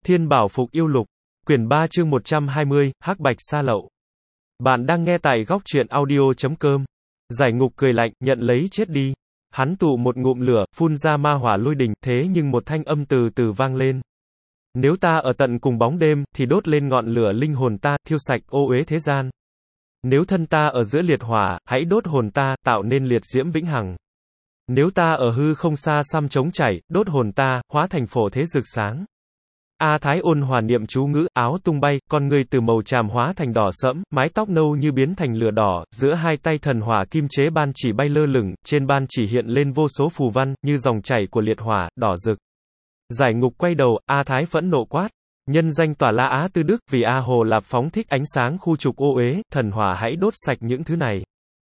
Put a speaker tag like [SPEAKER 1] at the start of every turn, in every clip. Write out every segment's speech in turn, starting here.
[SPEAKER 1] Thiên Bảo Phục Yêu Lục, quyển 3 chương 120, Hắc Bạch Sa Lậu. Bạn đang nghe tại góc truyện audio.com. Giải Ngục cười lạnh, nhận lấy chết đi. Hắn tụ một ngụm lửa, phun ra ma hỏa lôi đình, thế nhưng một thanh âm từ từ vang lên. Nếu ta ở tận cùng bóng đêm, thì đốt lên ngọn lửa linh hồn ta, thiêu sạch ô uế thế gian. Nếu thân ta ở giữa liệt hỏa, hãy đốt hồn ta, tạo nên liệt diễm vĩnh hằng. Nếu ta ở hư không xa xăm trống chảy, đốt hồn ta, hóa thành phổ thế rực sáng. A Thái ôn hòa niệm chú ngữ, áo tung bay, con ngươi từ màu tràm hóa thành đỏ sẫm, mái tóc nâu như biến thành lửa đỏ, giữa hai tay thần hỏa kim chế ban chỉ bay lơ lửng, trên ban chỉ hiện lên vô số phù văn, như dòng chảy của liệt hỏa, đỏ rực. Giải Ngục quay đầu, A Thái phẫn nộ quát. Nhân danh Tỏa La Á Tư Đức, vì A Hồ Lạp phóng thích ánh sáng khu trục ô uế, thần hỏa hãy đốt sạch những thứ này.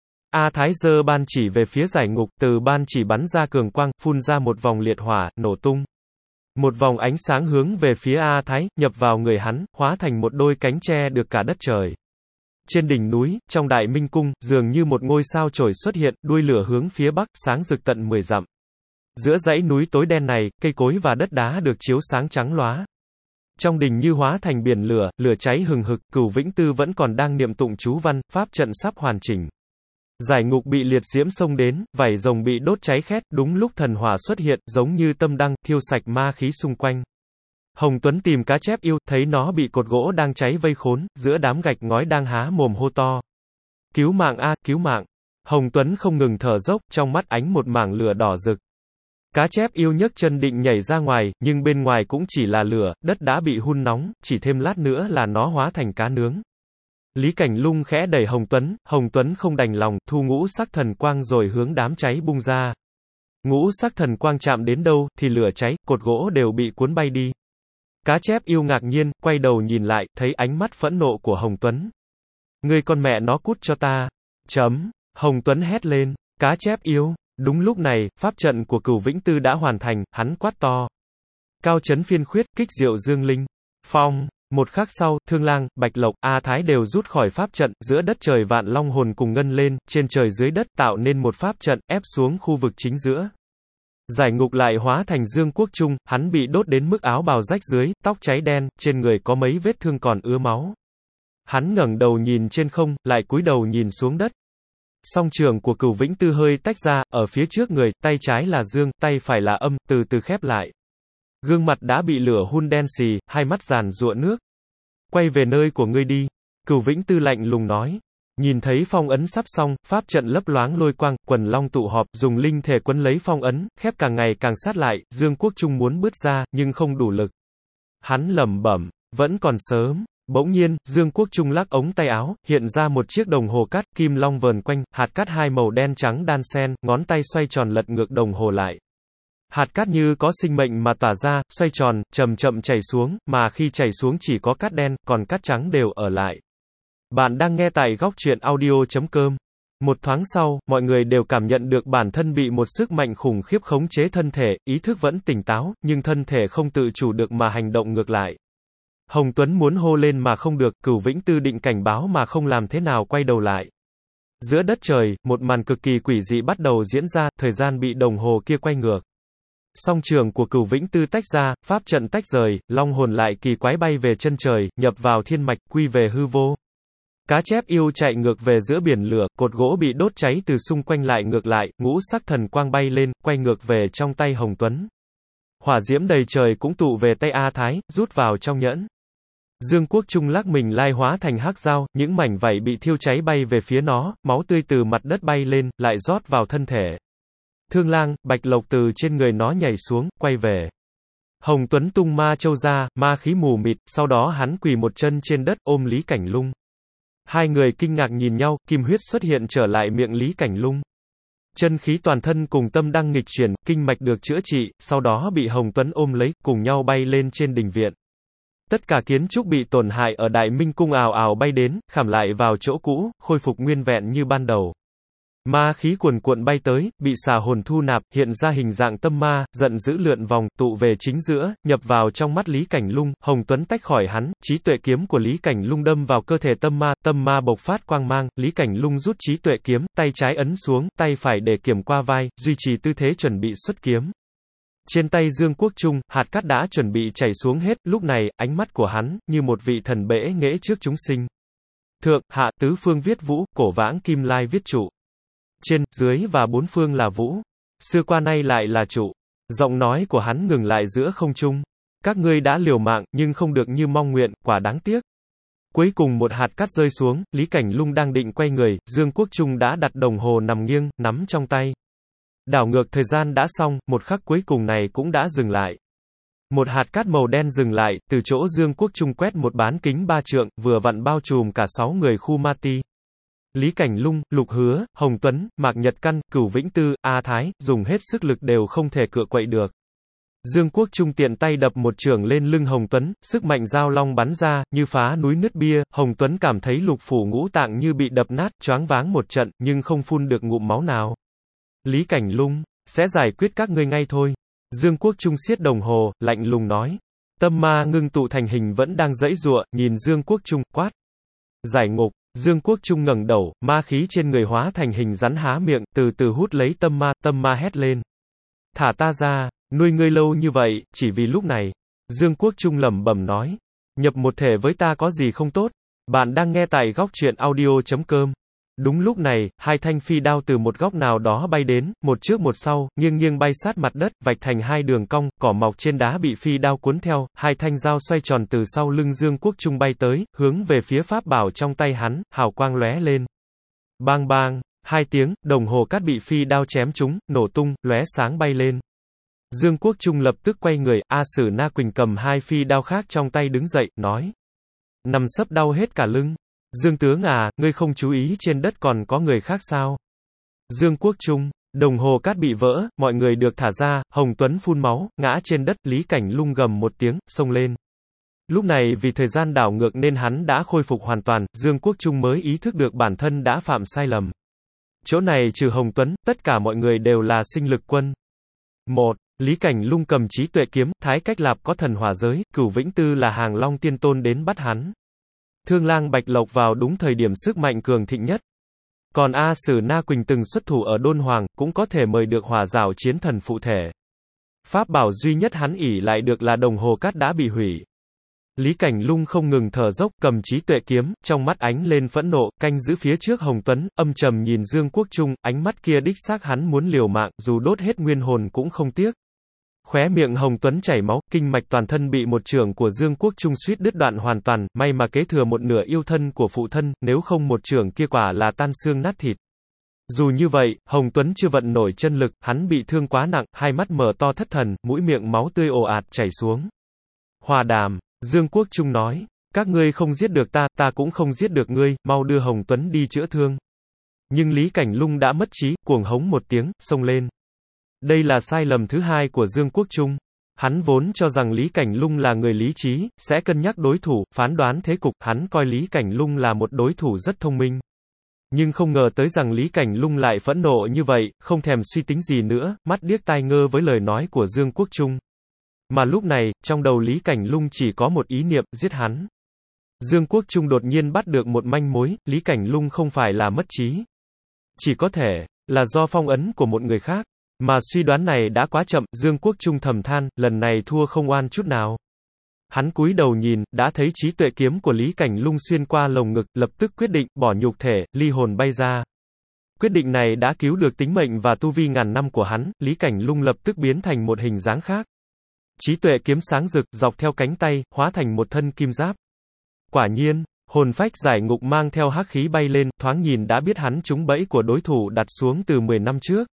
[SPEAKER 1] A Thái giơ ban chỉ về phía Giải Ngục, từ ban chỉ bắn ra cường quang, phun ra một vòng liệt hỏa, nổ tung. Một vòng ánh sáng hướng về phía A Thái, nhập vào người hắn, hóa thành một đôi cánh che được cả đất trời. Trên đỉnh núi, trong Đại Minh Cung, dường như một ngôi sao chổi xuất hiện, đuôi lửa hướng phía bắc, sáng rực tận 10 dặm. Giữa dãy núi tối đen này, cây cối và đất đá được chiếu sáng trắng lóa. Trong đình như hóa thành biển lửa, lửa cháy hừng hực, Cửu Vĩnh Tư vẫn còn đang niệm tụng chú văn, pháp trận sắp hoàn chỉnh. Giải Ngục bị liệt diễm xông đến, vảy rồng bị đốt cháy khét, đúng lúc thần hỏa xuất hiện, giống như tâm đăng, thiêu sạch ma khí xung quanh. Hồng Tuấn tìm Cá Chép Yêu, thấy nó bị cột gỗ đang cháy vây khốn, giữa đám gạch ngói đang há mồm hô to. Cứu mạng a, cứu mạng. Hồng Tuấn không ngừng thở dốc, trong mắt ánh một mảng lửa đỏ rực. Cá Chép Yêu nhấc chân định nhảy ra ngoài, nhưng bên ngoài cũng chỉ là lửa, đất đã bị hun nóng, chỉ thêm lát nữa là nó hóa thành cá nướng. Lý Cảnh Lung khẽ đẩy Hồng Tuấn không đành lòng, thu ngũ sắc thần quang rồi hướng đám cháy bung ra. Ngũ sắc thần quang chạm đến đâu, thì lửa cháy, cột gỗ đều bị cuốn bay đi. Cá Chép Yêu ngạc nhiên, quay đầu nhìn lại, thấy ánh mắt phẫn nộ của Hồng Tuấn. Ngươi con mẹ nó cút cho ta. Hồng Tuấn hét lên. Cá Chép Yêu. Đúng lúc này, pháp trận của Cửu Vĩnh Tư đã hoàn thành, hắn quát to. Cao chấn phiên khuyết, kích diệu dương linh. Phong. Một khắc sau, Thương Lang, Bạch Lộc, A Thái đều rút khỏi pháp trận, giữa đất trời vạn long hồn cùng ngân lên, trên trời dưới đất tạo nên một pháp trận, ép xuống khu vực chính giữa. Giải Ngục lại hóa thành Dương Quốc Trung, hắn bị đốt đến mức áo bào rách dưới, tóc cháy đen, trên người có mấy vết thương còn ứa máu. Hắn ngẩng đầu nhìn trên không, lại cúi đầu nhìn xuống đất. Song trường của Cửu Vĩnh Tư hơi tách ra, ở phía trước người, tay trái là dương, tay phải là âm, từ từ khép lại. Gương mặt đã bị lửa hun đen xì, hai mắt giàn giụa nước. Quay về nơi của ngươi đi. Cửu Vĩnh Tư lạnh lùng nói. Nhìn thấy phong ấn sắp xong, pháp trận lấp loáng lôi quang, quần long tụ họp, dùng linh thể quấn lấy phong ấn, khép càng ngày càng sát lại, Dương Quốc Trung muốn bứt ra, nhưng không đủ lực. Hắn lẩm bẩm, vẫn còn sớm. Bỗng nhiên, Dương Quốc Trung lắc ống tay áo, hiện ra một chiếc đồng hồ cát, kim long vờn quanh, hạt cát hai màu đen trắng đan xen, ngón tay xoay tròn lật ngược đồng hồ lại. Hạt cát như có sinh mệnh mà tỏa ra, xoay tròn, chậm chậm chảy xuống, mà khi chảy xuống chỉ có cát đen, còn cát trắng đều ở lại. Bạn đang nghe tại góc truyện audio.com. Một thoáng sau, mọi người đều cảm nhận được bản thân bị một sức mạnh khủng khiếp khống chế thân thể, ý thức vẫn tỉnh táo, nhưng thân thể không tự chủ được mà hành động ngược lại. Hồng Tuấn muốn hô lên mà không được, Cửu Vĩnh Tư định cảnh báo mà không làm thế nào quay đầu lại. Giữa đất trời, một màn cực kỳ quỷ dị bắt đầu diễn ra, thời gian bị đồng hồ kia quay ngược. Song trường của Cửu Vĩnh Tư tách ra, pháp trận tách rời, long hồn lại kỳ quái bay về chân trời, nhập vào thiên mạch, quy về hư vô. Cá Chép Yêu chạy ngược về giữa biển lửa, cột gỗ bị đốt cháy từ xung quanh lại ngược lại, ngũ sắc thần quang bay lên, quay ngược về trong tay Hồng Tuấn. Hỏa diễm đầy trời cũng tụ về tay A Thái, rút vào trong nhẫn. Dương Quốc Trung lắc mình lai hóa thành hắc dao, những mảnh vảy bị thiêu cháy bay về phía nó, máu tươi từ mặt đất bay lên, lại rót vào thân thể. Thương Lang, Bạch Lộc từ trên người nó nhảy xuống, quay về. Hồng Tuấn tung ma châu ra, ma khí mù mịt, sau đó hắn quỳ một chân trên đất, ôm Lý Cảnh Lung. Hai người kinh ngạc nhìn nhau, kim huyết xuất hiện trở lại miệng Lý Cảnh Lung. Chân khí toàn thân cùng tâm đang nghịch chuyển, kinh mạch được chữa trị, sau đó bị Hồng Tuấn ôm lấy, cùng nhau bay lên trên đình viện. Tất cả kiến trúc bị tổn hại ở Đại Minh Cung ào ào bay đến, khảm lại vào chỗ cũ, khôi phục nguyên vẹn như ban đầu. Ma khí cuồn cuộn bay tới, bị xà hồn thu nạp, hiện ra hình dạng tâm ma, giận dữ lượn vòng, tụ về chính giữa, nhập vào trong mắt Lý Cảnh Lung. Hồng Tuấn tách khỏi hắn, trí tuệ kiếm của Lý Cảnh Lung đâm vào cơ thể tâm ma bộc phát quang mang, Lý Cảnh Lung rút trí tuệ kiếm, tay trái ấn xuống, tay phải để kiểm qua vai, duy trì tư thế chuẩn bị xuất kiếm. Trên tay Dương Quốc Trung, hạt cát đã chuẩn bị chảy xuống hết, lúc này, ánh mắt của hắn, như một vị thần bệ nghệ trước chúng sinh. Thượng, hạ, tứ phương viết vũ, cổ vãng kim lai viết trụ. Trên, dưới và bốn phương là vũ. Xưa qua nay lại là trụ. Giọng nói của hắn ngừng lại giữa không trung. Các ngươi đã liều mạng, nhưng không được như mong nguyện, quả đáng tiếc. Cuối cùng một hạt cát rơi xuống, Lý Cảnh Lung đang định quay người, Dương Quốc Trung đã đặt đồng hồ nằm nghiêng, nắm trong tay. Đảo ngược thời gian đã xong, một khắc cuối cùng này cũng đã dừng lại. Một hạt cát màu đen dừng lại, từ chỗ Dương Quốc Trung quét một bán kính 3 trượng, vừa vặn bao trùm cả 6 người khu ma ti. Lý Cảnh Lung, Lục Hứa, Hồng Tuấn, Mạc Nhật Căn, Cửu Vĩnh Tư, A Thái, dùng hết sức lực đều không thể cựa quậy được. Dương Quốc Trung tiện tay đập một chưởng lên lưng Hồng Tuấn, sức mạnh dao long bắn ra, như phá núi nứt bia, Hồng Tuấn cảm thấy lục phủ ngũ tạng như bị đập nát, choáng váng một trận, nhưng không phun được ngụm máu nào. Lý Cảnh Lung, sẽ giải quyết các ngươi ngay thôi. Dương Quốc Trung siết đồng hồ, lạnh lùng nói. Tâm ma ngưng tụ thành hình vẫn đang giãy giụa, nhìn Dương Quốc Trung, quát. Giải ngục. Dương Quốc Trung ngẩng đầu, ma khí trên người hóa thành hình rắn há miệng, từ từ hút lấy tâm ma hét lên. Thả ta ra, nuôi ngươi lâu như vậy, chỉ vì lúc này. Dương Quốc Trung lẩm bẩm nói. Nhập một thể với ta có gì không tốt? Bạn đang nghe tại góc truyện audio.com. Đúng lúc này, hai thanh phi đao từ một góc nào đó bay đến, một trước một sau, nghiêng nghiêng bay sát mặt đất, vạch thành hai đường cong, cỏ mọc trên đá bị phi đao cuốn theo, hai thanh dao xoay tròn từ sau lưng Dương Quốc Trung bay tới, hướng về phía pháp bảo trong tay hắn, hào quang lóe lên. Bang bang, hai tiếng, đồng hồ cát bị phi đao chém trúng, nổ tung, lóe sáng bay lên. Dương Quốc Trung lập tức quay người, A Sử Na Quỳnh cầm hai phi đao khác trong tay đứng dậy, nói. Nằm sấp đau hết cả lưng. Dương tướng à, ngươi không chú ý trên đất còn có người khác sao? Dương Quốc Trung, đồng hồ cát bị vỡ, mọi người được thả ra, Hồng Tuấn phun máu, ngã trên đất, Lý Cảnh Lung gầm một tiếng, xông lên. Lúc này vì thời gian đảo ngược nên hắn đã khôi phục hoàn toàn, Dương Quốc Trung mới ý thức được bản thân đã phạm sai lầm. Chỗ này trừ Hồng Tuấn, tất cả mọi người đều là sinh lực quân. 1. Lý Cảnh Lung cầm trí tuệ kiếm, Thái Cách Lạp có thần hỏa giới, Cửu Vĩnh Tư là Hàng Long Tiên Tôn đến bắt hắn. Thương Lang Bạch Lộc vào đúng thời điểm sức mạnh cường thịnh nhất. Còn A Sử Na Quỳnh từng xuất thủ ở Đôn Hoàng, cũng có thể mời được hỏa giảo chiến thần phụ thể. Pháp bảo duy nhất hắn ỷ lại được là đồng hồ cát đã bị hủy. Lý Cảnh Lung không ngừng thở dốc, cầm trí tuệ kiếm, trong mắt ánh lên phẫn nộ, canh giữ phía trước Hồng Tuấn, âm trầm nhìn Dương Quốc Trung, ánh mắt kia đích xác hắn muốn liều mạng, dù đốt hết nguyên hồn cũng không tiếc. Khóe miệng Hồng Tuấn chảy máu, kinh mạch toàn thân bị một chưởng của Dương Quốc Trung suýt đứt đoạn hoàn toàn, may mà kế thừa một nửa yêu thân của phụ thân, nếu không một chưởng kia quả là tan xương nát thịt. Dù như vậy, Hồng Tuấn chưa vận nổi chân lực, hắn bị thương quá nặng, hai mắt mở to thất thần, mũi miệng máu tươi ồ ạt chảy xuống. Hòa đàm, Dương Quốc Trung nói, các ngươi không giết được ta, ta cũng không giết được ngươi, mau đưa Hồng Tuấn đi chữa thương. Nhưng Lý Cảnh Lung đã mất trí, cuồng hống một tiếng, xông lên. Đây là sai lầm thứ hai của Dương Quốc Trung. Hắn vốn cho rằng Lý Cảnh Lung là người lý trí, sẽ cân nhắc đối thủ, phán đoán thế cục, hắn coi Lý Cảnh Lung là một đối thủ rất thông minh. Nhưng không ngờ tới rằng Lý Cảnh Lung lại phẫn nộ như vậy, không thèm suy tính gì nữa, mắt điếc tai ngơ với lời nói của Dương Quốc Trung. Mà lúc này, trong đầu Lý Cảnh Lung chỉ có một ý niệm, giết hắn. Dương Quốc Trung đột nhiên bắt được một manh mối, Lý Cảnh Lung không phải là mất trí. Chỉ có thể, là do phong ấn của một người khác. Mà suy đoán này đã quá chậm, Dương Quốc Trung thầm than, lần này thua không oan chút nào. Hắn cúi đầu nhìn, đã thấy trí tuệ kiếm của Lý Cảnh Lung xuyên qua lồng ngực, lập tức quyết định, bỏ nhục thể, ly hồn bay ra. Quyết định này đã cứu được tính mệnh và tu vi ngàn năm của hắn, Lý Cảnh Lung lập tức biến thành một hình dáng khác. Trí tuệ kiếm sáng rực, dọc theo cánh tay, hóa thành một thân kim giáp. Quả nhiên, hồn phách giải ngục mang theo hắc khí bay lên, thoáng nhìn đã biết hắn trúng bẫy của đối thủ đặt xuống từ 10 năm trước.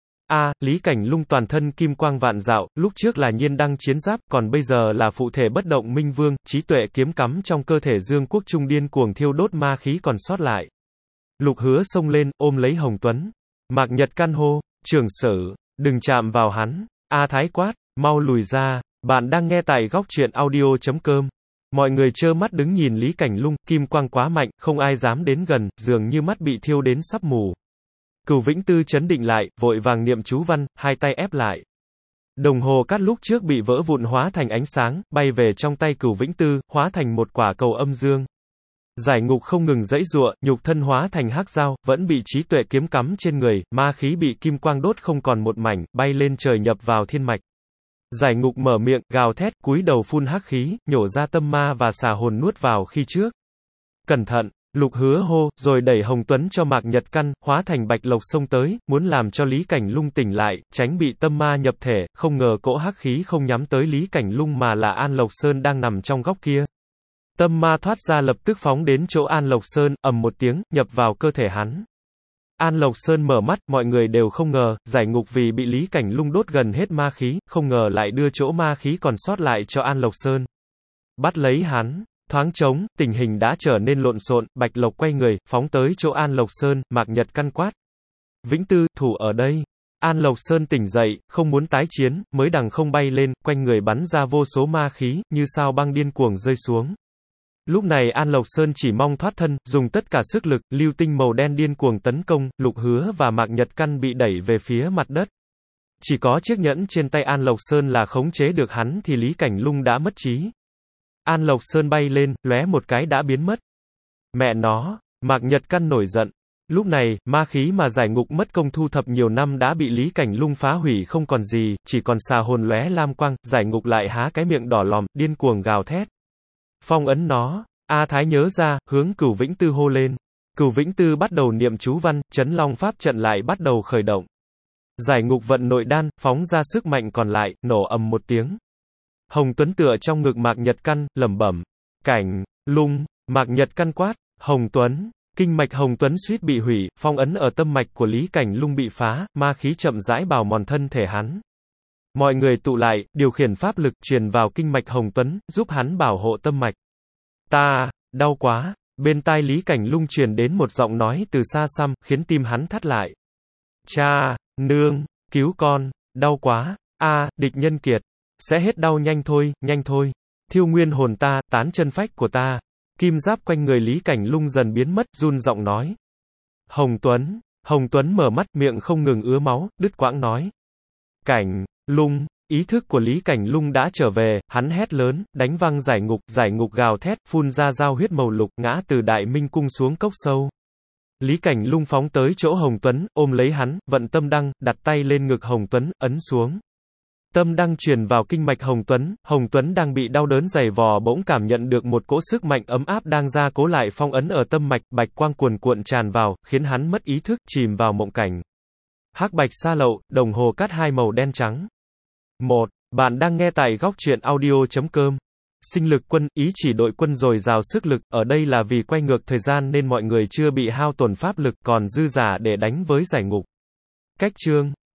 [SPEAKER 1] Lý Cảnh Lung toàn thân kim quang vạn dạo, lúc trước là nhiên đăng chiến giáp, còn bây giờ là phụ thể bất động minh vương, trí tuệ kiếm cắm trong cơ thể Dương Quốc Trung điên cuồng thiêu đốt ma khí còn sót lại. Lục Hứa xông lên, ôm lấy Hồng Tuấn. Mạc Nhật Căn hô, Trường Sử, đừng chạm vào hắn. A Thái quát, mau lùi ra. Bạn đang nghe tại góc truyện audio.com. Mọi người trơ mắt đứng nhìn Lý Cảnh Lung, kim quang quá mạnh, không ai dám đến gần, dường như mắt bị thiêu đến sắp mù. Cửu Vĩnh Tư chấn định lại, vội vàng niệm chú văn, hai tay ép lại. Đồng hồ cát lúc trước bị vỡ vụn hóa thành ánh sáng, bay về trong tay Cửu Vĩnh Tư, hóa thành một quả cầu âm dương. Giải ngục không ngừng giãy giụa, nhục thân hóa thành hắc dao, vẫn bị trí tuệ kiếm cắm trên người, ma khí bị kim quang đốt không còn một mảnh, bay lên trời nhập vào thiên mạch. Giải ngục mở miệng, gào thét, cúi đầu phun hắc khí, nhổ ra tâm ma và xà hồn nuốt vào khi trước. Cẩn thận! Lục Hứa hô, rồi đẩy Hồng Tuấn cho Mạc Nhật Căn, hóa thành bạch lộc xông tới, muốn làm cho Lý Cảnh Lung tỉnh lại, tránh bị tâm ma nhập thể, không ngờ cỗ hắc khí không nhắm tới Lý Cảnh Lung mà là An Lộc Sơn đang nằm trong góc kia. Tâm ma thoát ra lập tức phóng đến chỗ An Lộc Sơn, ầm một tiếng, nhập vào cơ thể hắn. An Lộc Sơn mở mắt, mọi người đều không ngờ, giải ngục vì bị Lý Cảnh Lung đốt gần hết ma khí, không ngờ lại đưa chỗ ma khí còn sót lại cho An Lộc Sơn. Bắt lấy hắn. Thoáng trống, tình hình đã trở nên lộn xộn, Bạch Lộc quay người, phóng tới chỗ An Lộc Sơn, Mạc Nhật Căn quát. Vĩnh Tư, thủ ở đây. An Lộc Sơn tỉnh dậy, không muốn tái chiến, mới đằng không bay lên, quanh người bắn ra vô số ma khí, như sao băng điên cuồng rơi xuống. Lúc này An Lộc Sơn chỉ mong thoát thân, dùng tất cả sức lực, lưu tinh màu đen điên cuồng tấn công, Lục Hứa và Mạc Nhật Căn bị đẩy về phía mặt đất. Chỉ có chiếc nhẫn trên tay An Lộc Sơn là khống chế được hắn thì Lý Cảnh Lung đã mất trí. An Lộc Sơn bay lên, lóe một cái đã biến mất. Mẹ nó, Mạc Nhật Căn nổi giận. Lúc này, ma khí mà giải ngục mất công thu thập nhiều năm đã bị Lý Cảnh Lung phá hủy không còn gì, chỉ còn xà hồn lóe lam quang, giải ngục lại há cái miệng đỏ lòm, điên cuồng gào thét. Phong ấn nó. A Thái nhớ ra, hướng Cửu Vĩnh Tư hô lên. Cửu Vĩnh Tư bắt đầu niệm chú văn, Chấn Long Pháp trận lại bắt đầu khởi động. Giải ngục vận nội đan, phóng ra sức mạnh còn lại, nổ ầm một tiếng. Hồng Tuấn tựa trong ngực Mạc Nhật Căn, lẩm bẩm. Cảnh, Lung, Mạc Nhật Căn quát. Hồng Tuấn. Kinh mạch Hồng Tuấn suýt bị hủy, phong ấn ở tâm mạch của Lý Cảnh Lung bị phá, ma khí chậm rãi bào mòn thân thể hắn. Mọi người tụ lại, điều khiển pháp lực truyền vào kinh mạch Hồng Tuấn, giúp hắn bảo hộ tâm mạch. Đau quá. Bên tai Lý Cảnh Lung truyền đến một giọng nói từ xa xăm, khiến tim hắn thắt lại. Cha, nương, cứu con, đau quá, địch nhân kiệt. Sẽ hết đau nhanh thôi. Thiêu nguyên hồn ta, tán chân phách của ta. Kim giáp quanh người Lý Cảnh Lung dần biến mất, run giọng nói. Hồng Tuấn mở mắt, miệng không ngừng ứa máu, đứt quãng nói. Cảnh, Lung, ý thức của Lý Cảnh Lung đã trở về, hắn hét lớn, đánh văng giải ngục gào thét, phun ra dao huyết màu lục, ngã từ Đại Minh cung xuống cốc sâu. Lý Cảnh Lung phóng tới chỗ Hồng Tuấn, ôm lấy hắn, vận tâm đăng, đặt tay lên ngực Hồng Tuấn, ấn xuống. Tâm đăng truyền vào kinh mạch Hồng Tuấn đang bị đau đớn dày vò bỗng cảm nhận được một cỗ sức mạnh ấm áp đang gia cố lại phong ấn ở tâm mạch, bạch quang cuồn cuộn tràn vào, khiến hắn mất ý thức, chìm vào mộng cảnh. Hắc bạch sa lậu, đồng hồ cát hai màu đen trắng. 1. Bạn đang nghe tại góc truyện audio.com. Sinh lực quân, ý chỉ đội quân dồi dào sức lực, ở đây là vì quay ngược thời gian nên mọi người chưa bị hao tổn pháp lực còn dư giả để đánh với giải ngục. Cách chương